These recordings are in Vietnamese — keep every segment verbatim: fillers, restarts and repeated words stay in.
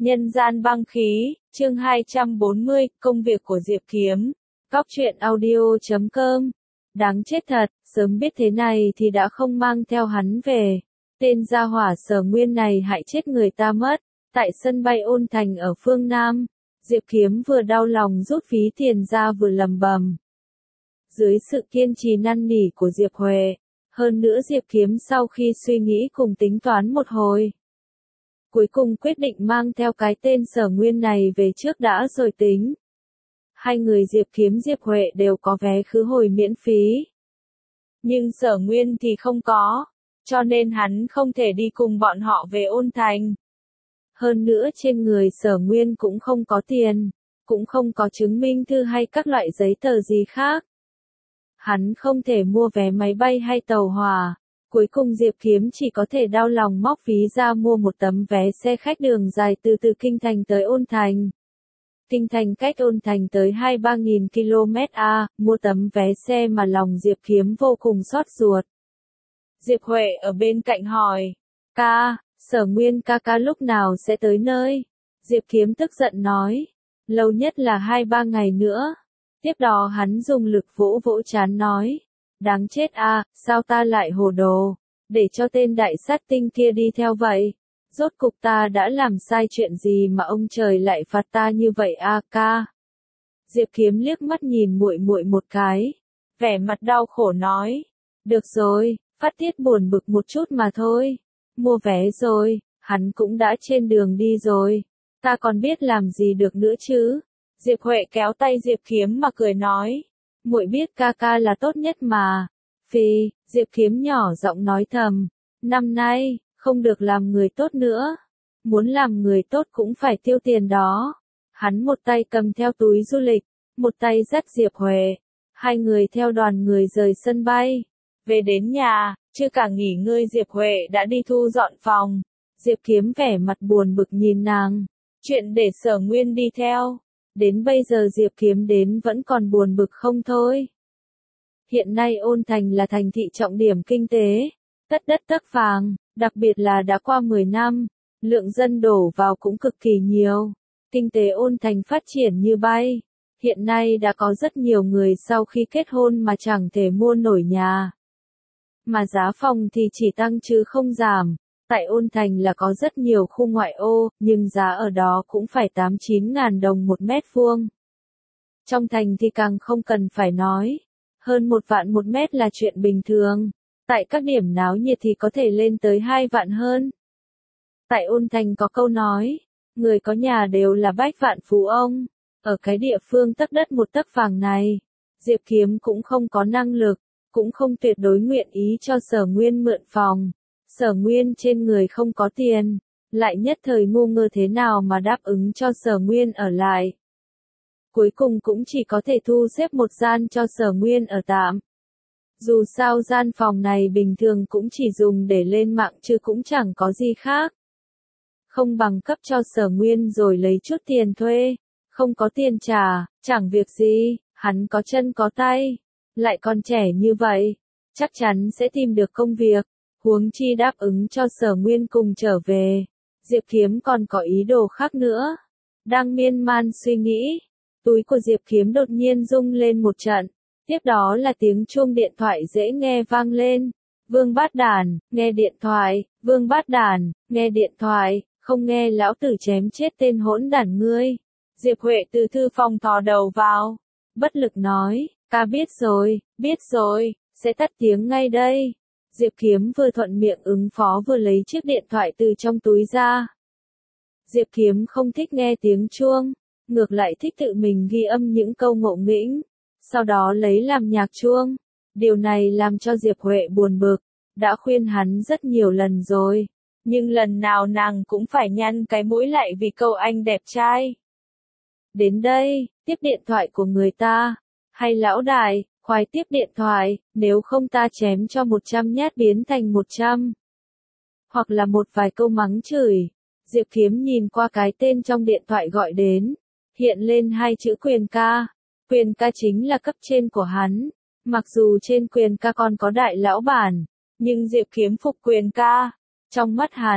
Nhân gian băng khí, chương hai trăm bốn mươi, công việc của Diệp Kiếm. Góc truyện audio chấm com. Đáng chết thật, sớm biết thế này thì đã không mang theo hắn về. Tên gia hỏa Sở Nguyên này hại chết người ta mất. Tại sân bay Ôn Thành ở phương Nam, Diệp Kiếm vừa đau lòng rút phí tiền ra vừa lầm bầm. Dưới sự kiên trì năn nỉ của Diệp Huệ, hơn nữa Diệp Kiếm sau khi suy nghĩ cùng tính toán một hồi, cuối cùng quyết định mang theo cái tên Sở Nguyên này về trước đã rồi tính. Hai người Diệp Kiếm Diệp Huệ đều có vé khứ hồi miễn phí. Nhưng Sở Nguyên thì không có, cho nên hắn không thể đi cùng bọn họ về Ôn Thành. Hơn nữa trên người Sở Nguyên cũng không có tiền, cũng không có chứng minh thư hay các loại giấy tờ gì khác. Hắn không thể mua vé máy bay hay tàu hỏa. Cuối cùng Diệp Kiếm chỉ có thể đau lòng móc ví ra mua một tấm vé xe khách đường dài từ từ Kinh Thành tới Ôn Thành. Kinh Thành cách Ôn Thành tới hai ba nghìn ki lô mét a, mua tấm vé xe mà lòng Diệp Kiếm vô cùng xót ruột. Diệp Huệ ở bên cạnh hỏi, ca, Sở Nguyên ca ca lúc nào sẽ tới nơi? Diệp Kiếm tức giận nói, lâu nhất là hai ba ngày nữa. Tiếp đó hắn dùng lực vỗ vỗ trán nói, đáng chết a, à, sao ta lại hồ đồ, để cho tên đại sát tinh kia đi theo vậy? Rốt cục ta đã làm sai chuyện gì mà ông trời lại phạt ta như vậy a à, ca? Diệp Kiếm liếc mắt nhìn muội muội một cái, vẻ mặt đau khổ nói, được rồi, phát tiết buồn bực một chút mà thôi. Mua vé rồi, hắn cũng đã trên đường đi rồi, ta còn biết làm gì được nữa chứ? Diệp Huệ kéo tay Diệp Kiếm mà cười nói, muội biết ca ca là tốt nhất mà. Phi, Diệp Kiếm nhỏ giọng nói thầm, năm nay, không được làm người tốt nữa. Muốn làm người tốt cũng phải tiêu tiền đó. Hắn một tay cầm theo túi du lịch, một tay dắt Diệp Huệ. Hai người theo đoàn người rời sân bay. Về đến nhà, chưa cả nghỉ ngơi Diệp Huệ đã đi thu dọn phòng. Diệp Kiếm vẻ mặt buồn bực nhìn nàng. Chuyện để Sở Nguyên đi theo. Đến bây giờ Diệp Kiếm đến vẫn còn buồn bực không thôi. Hiện nay Ôn Thành là thành thị trọng điểm kinh tế, tất đất tất vàng, đặc biệt là đã qua mười năm, lượng dân đổ vào cũng cực kỳ nhiều. Kinh tế Ôn Thành phát triển như bay. Hiện nay đã có rất nhiều người sau khi kết hôn mà chẳng thể mua nổi nhà. Mà giá phòng thì chỉ tăng chứ không giảm. Tại Ôn Thành là có rất nhiều khu ngoại ô, nhưng giá ở đó cũng phải tám chín ngàn đồng một mét vuông. Trong thành thì càng không cần phải nói. Hơn một vạn một mét là chuyện bình thường. Tại các điểm náo nhiệt thì có thể lên tới hai vạn hơn. Tại Ôn Thành có câu nói, người có nhà đều là bách vạn phú ông. Ở cái địa phương tấc đất một tấc vàng này, Diệp Kiếm cũng không có năng lực, cũng không tuyệt đối nguyện ý cho Sở Nguyên mượn phòng. Sở Nguyên trên người không có tiền, lại nhất thời ngu ngơ thế nào mà đáp ứng cho Sở Nguyên ở lại. Cuối cùng cũng chỉ có thể thu xếp một gian cho Sở Nguyên ở tạm. Dù sao gian phòng này bình thường cũng chỉ dùng để lên mạng chứ cũng chẳng có gì khác. Không bằng cấp cho Sở Nguyên rồi lấy chút tiền thuê, không có tiền trả, chẳng việc gì, hắn có chân có tay, lại còn trẻ như vậy, chắc chắn sẽ tìm được công việc. Huống chi đáp ứng cho Sở Nguyên cùng trở về, Diệp Kiếm còn có ý đồ khác nữa. Đang miên man suy nghĩ, túi của Diệp Kiếm đột nhiên rung lên một trận, tiếp đó là tiếng chuông điện thoại dễ nghe vang lên. Vương Bát Đản, nghe điện thoại, Vương Bát Đản, nghe điện thoại, không nghe lão tử chém chết tên hỗn đản ngươi. Diệp Huệ từ thư phòng thò đầu vào, bất lực nói, ca biết rồi, biết rồi, sẽ tắt tiếng ngay đây. Diệp Kiếm vừa thuận miệng ứng phó vừa lấy chiếc điện thoại từ trong túi ra. Diệp Kiếm không thích nghe tiếng chuông, ngược lại thích tự mình ghi âm những câu ngộ nghĩnh, sau đó lấy làm nhạc chuông. Điều này làm cho Diệp Huệ buồn bực, đã khuyên hắn rất nhiều lần rồi, nhưng lần nào nàng cũng phải nhăn cái mũi lại vì câu anh đẹp trai. Đến đây, tiếp điện thoại của người ta, hay lão đại, khoái tiếp điện thoại, nếu không ta chém cho một trăm nhát biến thành một trăm. Hoặc là một vài câu mắng chửi. Diệp Kiếm nhìn qua cái tên trong điện thoại gọi đến, hiện lên hai chữ Quyền ca. Quyền ca chính là cấp trên của hắn, mặc dù trên Quyền ca còn có đại lão bản, nhưng Diệp Kiếm phục Quyền ca. Trong mắt hắn,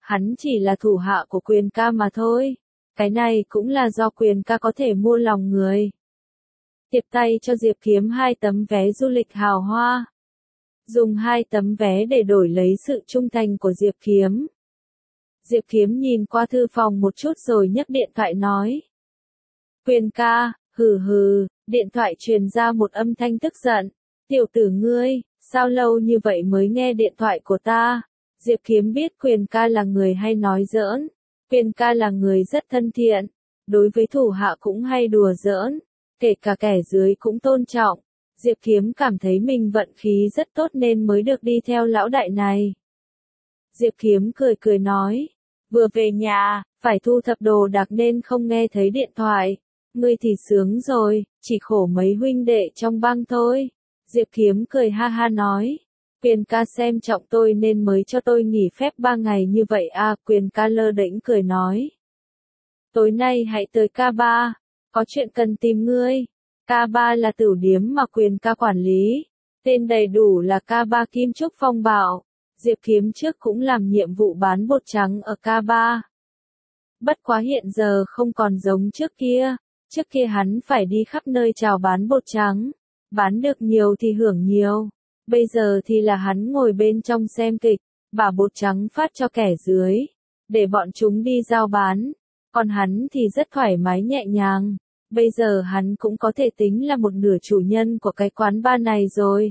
Hắn chỉ là thủ hạ của Quyền ca mà thôi. Cái này cũng là do Quyền ca có thể mua lòng người. Tiệp tay cho Diệp Kiếm hai tấm vé du lịch hào hoa. Dùng hai tấm vé để đổi lấy sự trung thành của Diệp Kiếm. Diệp Kiếm nhìn qua thư phòng một chút rồi nhấc điện thoại nói. Quyền ca, hừ hừ, điện thoại truyền ra một âm thanh tức giận. Tiểu tử ngươi, sao lâu như vậy mới nghe điện thoại của ta? Diệp Kiếm biết Quyền ca là người hay nói giỡn. Quyền ca là người rất thân thiện. Đối với thủ hạ cũng hay đùa giỡn. Kể cả kẻ dưới cũng tôn trọng. Diệp Kiếm cảm thấy mình vận khí rất tốt nên mới được đi theo lão đại này. Diệp Kiếm cười cười nói. Vừa về nhà, phải thu thập đồ đạc nên không nghe thấy điện thoại. Ngươi thì sướng rồi, chỉ khổ mấy huynh đệ trong bang thôi. Diệp Kiếm cười ha ha nói. Quyền ca xem trọng tôi nên mới cho tôi nghỉ phép ba ngày như vậy à. Quyền ca lơ đễnh cười nói. Tối nay hãy tới ca ba, có chuyện cần tìm ngươi. ca ba là tửu điếm mà Quyền ca quản lý. Tên đầy đủ là ca ba Kim Trúc Phong Bảo. Diệp Kiếm trước cũng làm nhiệm vụ bán bột trắng ở ca ba. Bất quá hiện giờ không còn giống trước kia. Trước kia hắn phải đi khắp nơi chào bán bột trắng. Bán được nhiều thì hưởng nhiều. Bây giờ thì là hắn ngồi bên trong xem kịch, bả bột trắng phát cho kẻ dưới, để bọn chúng đi giao bán. Còn hắn thì rất thoải mái nhẹ nhàng. Bây giờ hắn cũng có thể tính là một nửa chủ nhân của cái quán bar này rồi.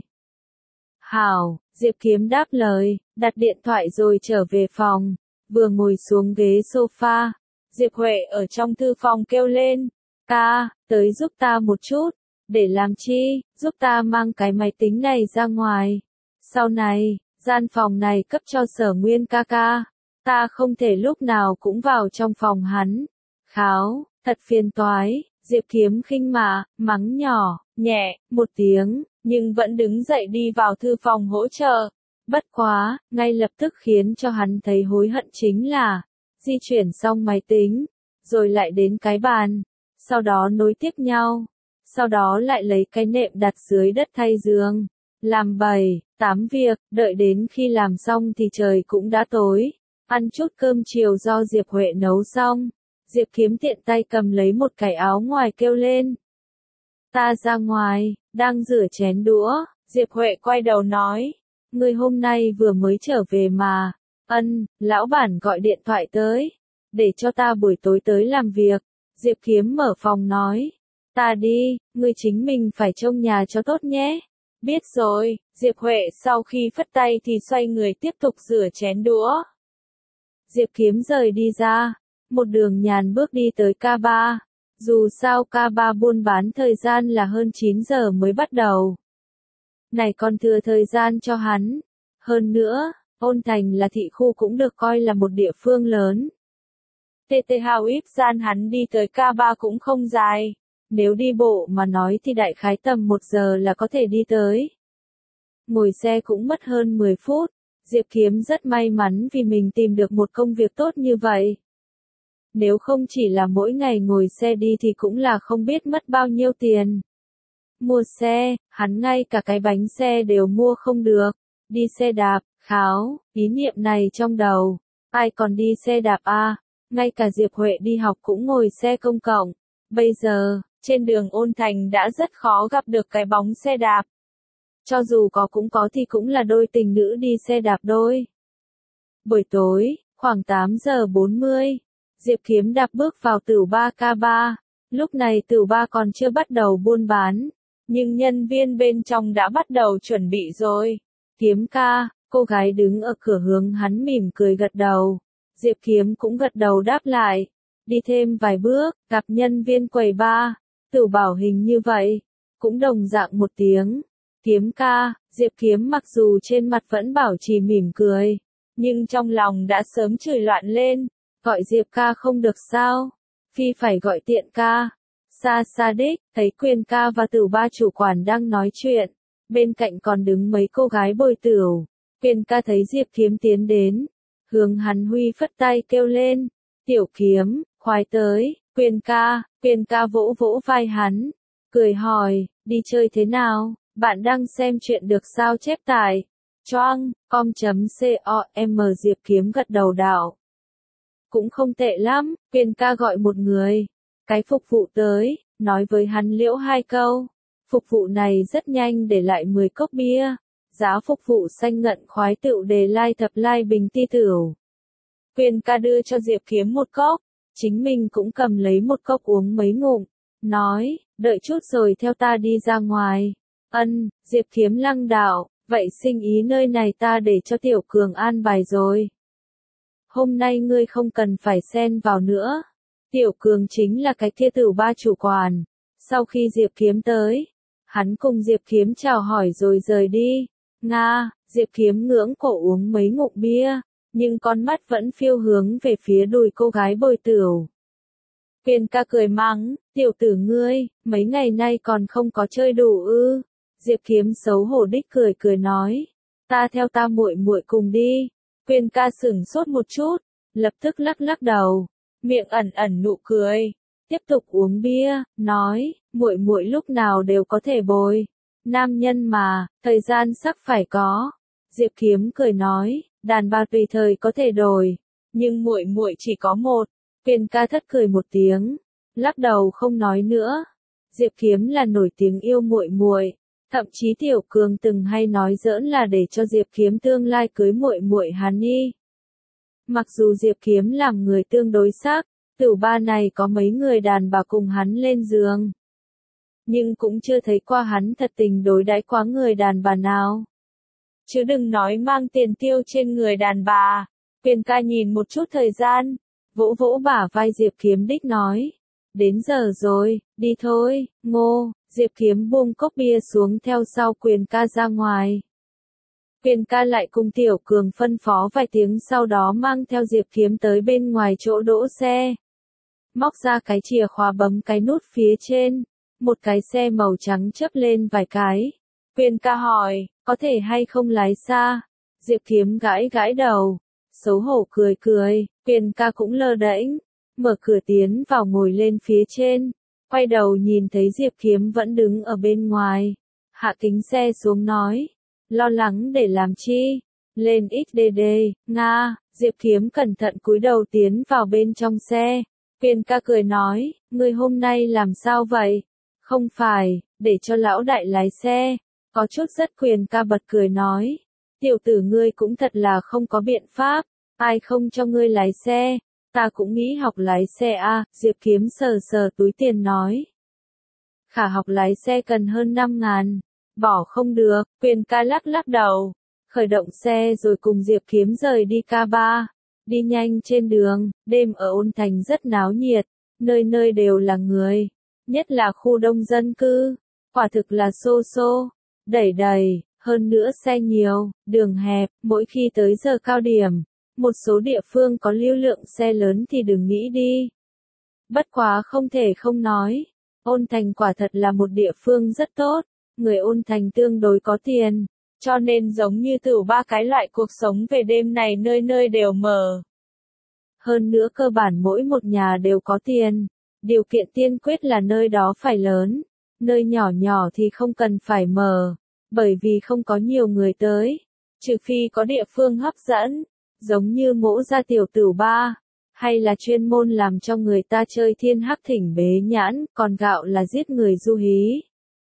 Hảo, Diệp Kiếm đáp lời, đặt điện thoại rồi trở về phòng. Vừa ngồi xuống ghế sofa, Diệp Huệ ở trong thư phòng kêu lên. Ca, tới giúp ta một chút. Để làm chi, giúp ta mang cái máy tính này ra ngoài. Sau này, gian phòng này cấp cho Sở Nguyên ca ca. Ta không thể lúc nào cũng vào trong phòng hắn. Kháo, thật phiền toái. Diệp Kiếm khinh mà, mắng nhỏ, nhẹ, một tiếng, nhưng vẫn đứng dậy đi vào thư phòng hỗ trợ. Bất quá, ngay lập tức khiến cho hắn thấy hối hận chính là, di chuyển xong máy tính, rồi lại đến cái bàn, sau đó nối tiếp nhau, sau đó lại lấy cái nệm đặt dưới đất thay giường, làm bảy, tám việc, đợi đến khi làm xong thì trời cũng đã tối, ăn chút cơm chiều do Diệp Huệ nấu xong. Diệp Kiếm tiện tay cầm lấy một cái áo ngoài kêu lên. Ta ra ngoài, đang rửa chén đũa. Diệp Huệ quay đầu nói. Ngươi hôm nay vừa mới trở về mà. Ân, lão bản gọi điện thoại tới. Để cho ta buổi tối tới làm việc. Diệp Kiếm mở phòng nói. Ta đi, ngươi chính mình phải trông nhà cho tốt nhé. Biết rồi, Diệp Huệ sau khi phất tay thì xoay người tiếp tục rửa chén đũa. Diệp Kiếm rời đi ra. Một đường nhàn bước đi tới ca ba. Dù sao ca ba buôn bán thời gian là hơn chín giờ mới bắt đầu. Này còn thừa thời gian cho hắn. Hơn nữa, Ôn Thành là thị khu cũng được coi là một địa phương lớn. tê tê hào íp gian hắn đi tới ca ba cũng không dài. Nếu đi bộ mà nói thì đại khái tầm một giờ là có thể đi tới. Ngồi xe cũng mất hơn mười phút. Diệp Kiếm rất may mắn vì mình tìm được một công việc tốt như vậy. Nếu không chỉ là mỗi ngày ngồi xe đi thì cũng là không biết mất bao nhiêu tiền. Mua xe, hắn ngay cả cái bánh xe đều mua không được. Đi xe đạp, kháo, ý niệm này trong đầu. Ai còn đi xe đạp à? Ngay cả Diệp Huệ đi học cũng ngồi xe công cộng. Bây giờ, trên đường Ôn Thành đã rất khó gặp được cái bóng xe đạp. Cho dù có cũng có thì cũng là đôi tình nữ đi xe đạp đôi. Buổi tối, khoảng tám giờ bốn mươi. Diệp Kiếm đạp bước vào tửu ba ca ba. Lúc này tửu ba còn chưa bắt đầu buôn bán, nhưng nhân viên bên trong đã bắt đầu chuẩn bị rồi. Kiếm ca, cô gái đứng ở cửa hướng hắn mỉm cười gật đầu. Diệp Kiếm cũng gật đầu đáp lại. Đi thêm vài bước, gặp nhân viên quầy ba. Tửu bảo hình như vậy, cũng đồng dạng một tiếng. Kiếm ca, Diệp Kiếm mặc dù trên mặt vẫn bảo trì mỉm cười, nhưng trong lòng đã sớm chửi loạn lên. Gọi Diệp ca không được sao? Phi phải gọi Tiện ca. Xa xa đích, thấy Quyền ca và Tửu ba chủ quản đang nói chuyện. Bên cạnh còn đứng mấy cô gái bồi tửu. Quyền ca thấy Diệp Kiếm tiến đến. Hướng hắn huy phất tay kêu lên. Tiểu Kiếm, khoái tới. Quyền ca, Quyền ca vỗ vỗ vai hắn. Cười hỏi, đi chơi thế nào? Bạn đang xem chuyện được sao chép tải. Choang, com.com Diệp Kiếm gật đầu đạo. cũng không tệ lắm, Quyền ca gọi một người. Cái phục vụ tới, nói với hắn Liễu hai câu. Phục vụ này rất nhanh để lại mười cốc bia. Giá phục vụ xanh ngận khoái tựu đề lai thập lai bình ti tửu. Quyền ca đưa cho Diệp Kiếm một cốc, chính mình cũng cầm lấy một cốc uống mấy ngụm, nói, đợi chút rồi theo ta đi ra ngoài. Ân, Diệp Kiếm lăng đạo, vậy sinh ý nơi này ta để cho Tiểu Cường an bài rồi. Hôm nay ngươi không cần phải xen vào nữa. Tiểu Cường chính là cái kia Tửu Ba chủ quản. Sau khi Diệp Kiếm tới, hắn cùng Diệp Kiếm chào hỏi rồi rời đi. Nga, Diệp Kiếm ngưỡng cổ uống mấy ngụm bia, nhưng con mắt vẫn phiêu hướng về phía đùi cô gái Bồi Tửu. Quyền ca cười mắng, tiểu tử ngươi, mấy ngày nay còn không có chơi đủ ư? Diệp Kiếm xấu hổ đích cười cười nói, ta theo ta muội muội cùng đi. Quyền ca sửng sốt một chút, lập tức lắc lắc đầu, miệng ẩn ẩn nụ cười, tiếp tục uống bia, nói, muội muội lúc nào đều có thể bồi. Nam nhân mà, thời gian sắc phải có. Diệp Kiếm cười nói, đàn bà tùy thời có thể đổi, nhưng muội muội chỉ có một. Quyền ca thất cười một tiếng, lắc đầu không nói nữa. Diệp Kiếm là nổi tiếng yêu muội muội, thậm chí Tiểu Cường từng hay nói giỡn là để cho Diệp Kiếm tương lai cưới muội muội hắn đi. Mặc dù Diệp Kiếm làm người tương đối sắc, Tửu Ba này có mấy người đàn bà cùng hắn lên giường, nhưng cũng chưa thấy qua hắn thật tình đối đãi quá người đàn bà nào. Chứ đừng nói mang tiền tiêu trên người đàn bà. Quyền ca nhìn một chút thời gian, vỗ vỗ bả vai Diệp Kiếm đích nói, đến giờ rồi, đi thôi. Ngô, Diệp Kiếm buông cốc bia xuống theo sau Quyền ca ra ngoài. Quyền ca lại cùng Tiểu Cường phân phó vài tiếng, sau đó mang theo Diệp Kiếm tới bên ngoài chỗ đỗ xe. Móc ra cái chìa khóa bấm cái nút phía trên, một cái xe màu trắng chớp lên vài cái. Quyền ca hỏi, có thể hay không lái xa? Diệp Kiếm gãi gãi đầu, xấu hổ cười cười. Quyền ca cũng lơ đễnh, mở cửa tiến vào ngồi lên phía trên, quay đầu nhìn thấy Diệp Kiếm vẫn đứng ở bên ngoài, hạ kính xe xuống nói, lo lắng để làm chi? Lên ích đê đê, Nga. Diệp Kiếm cẩn thận cúi đầu tiến vào bên trong xe. Quyền ca cười nói, ngươi hôm nay làm sao vậy? Không phải, để cho lão đại lái xe. Có chút rất. Quyền ca bật cười nói, tiểu tử ngươi cũng thật là không có biện pháp, ai không cho ngươi lái xe, ta cũng nghĩ học lái xe a. Diệp Kiếm sờ sờ túi tiền nói, khả học lái xe cần hơn năm ngàn, bỏ không được. Quyền ca lắc lắc đầu, khởi động xe rồi cùng Diệp Kiếm rời đi ca ba. Đi nhanh trên đường, đêm ở Ôn Thành rất náo nhiệt, nơi nơi đều là người, nhất là khu đông dân cư, quả thực là xô xô, đẩy đầy, hơn nữa xe nhiều, đường hẹp. Mỗi khi tới giờ cao điểm, một số địa phương có lưu lượng xe lớn thì đừng nghĩ đi. Bất quá không thể không nói, Ôn Thành quả thật là một địa phương rất tốt, người Ôn Thành tương đối có tiền, cho nên giống như Tửu Ba cái loại cuộc sống về đêm này nơi nơi đều mở. Hơn nữa cơ bản mỗi một nhà đều có tiền, điều kiện tiên quyết là nơi đó phải lớn, nơi nhỏ nhỏ thì không cần phải mở, bởi vì không có nhiều người tới, trừ phi có địa phương hấp dẫn, giống như Mỗ gia tiểu Tửu Ba, hay là chuyên môn làm cho người ta chơi thiên hắc thỉnh bế nhãn, còn gạo là giết người du hí.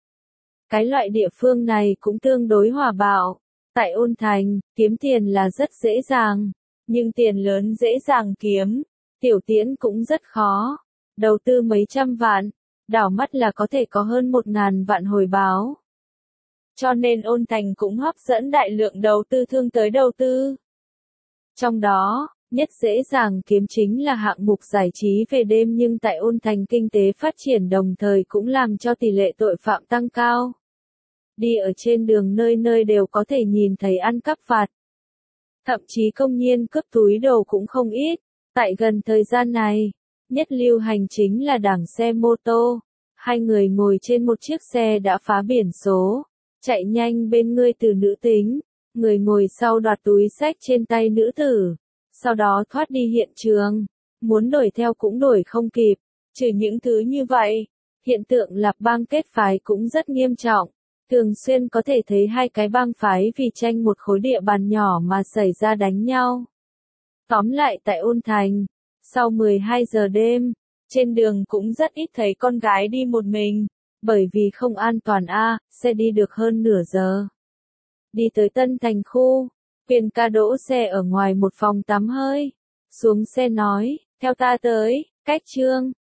Cái loại địa phương này cũng tương đối hòa bạo. Tại Ôn Thành, kiếm tiền là rất dễ dàng, nhưng tiền lớn dễ dàng kiếm, tiểu tiễn cũng rất khó. Đầu tư mấy trăm vạn, đảo mắt là có thể có hơn một ngàn vạn hồi báo. Cho nên Ôn Thành cũng hấp dẫn đại lượng đầu tư thương tới đầu tư. Trong đó, nhất dễ dàng kiếm chính là hạng mục giải trí về đêm, nhưng tại Ôn Thành kinh tế phát triển đồng thời cũng làm cho tỷ lệ tội phạm tăng cao. Đi ở trên đường nơi nơi đều có thể nhìn thấy ăn cắp vặt. Thậm chí công nhiên cướp túi đồ cũng không ít. Tại gần thời gian này, nhất lưu hành chính là đảng xe mô tô. Hai người ngồi trên một chiếc xe đã phá biển số, chạy nhanh bên người từ nữ tính. Người ngồi sau đoạt túi xách trên tay nữ tử, sau đó thoát đi hiện trường. Muốn đuổi theo cũng đuổi không kịp. Trừ những thứ như vậy, hiện tượng lạp bang kết phái cũng rất nghiêm trọng. Thường xuyên có thể thấy hai cái bang phái vì tranh một khối địa bàn nhỏ mà xảy ra đánh nhau. Tóm lại tại Ôn Thành, Sau mười hai giờ đêm, trên đường cũng rất ít thấy con gái đi một mình, bởi vì không an toàn a, xe đi được hơn nửa giờ. Đi tới Tân Thành khu, Huyền ca đỗ xe ở ngoài một phòng tắm hơi. Xuống xe nói, theo ta tới, cách Trương.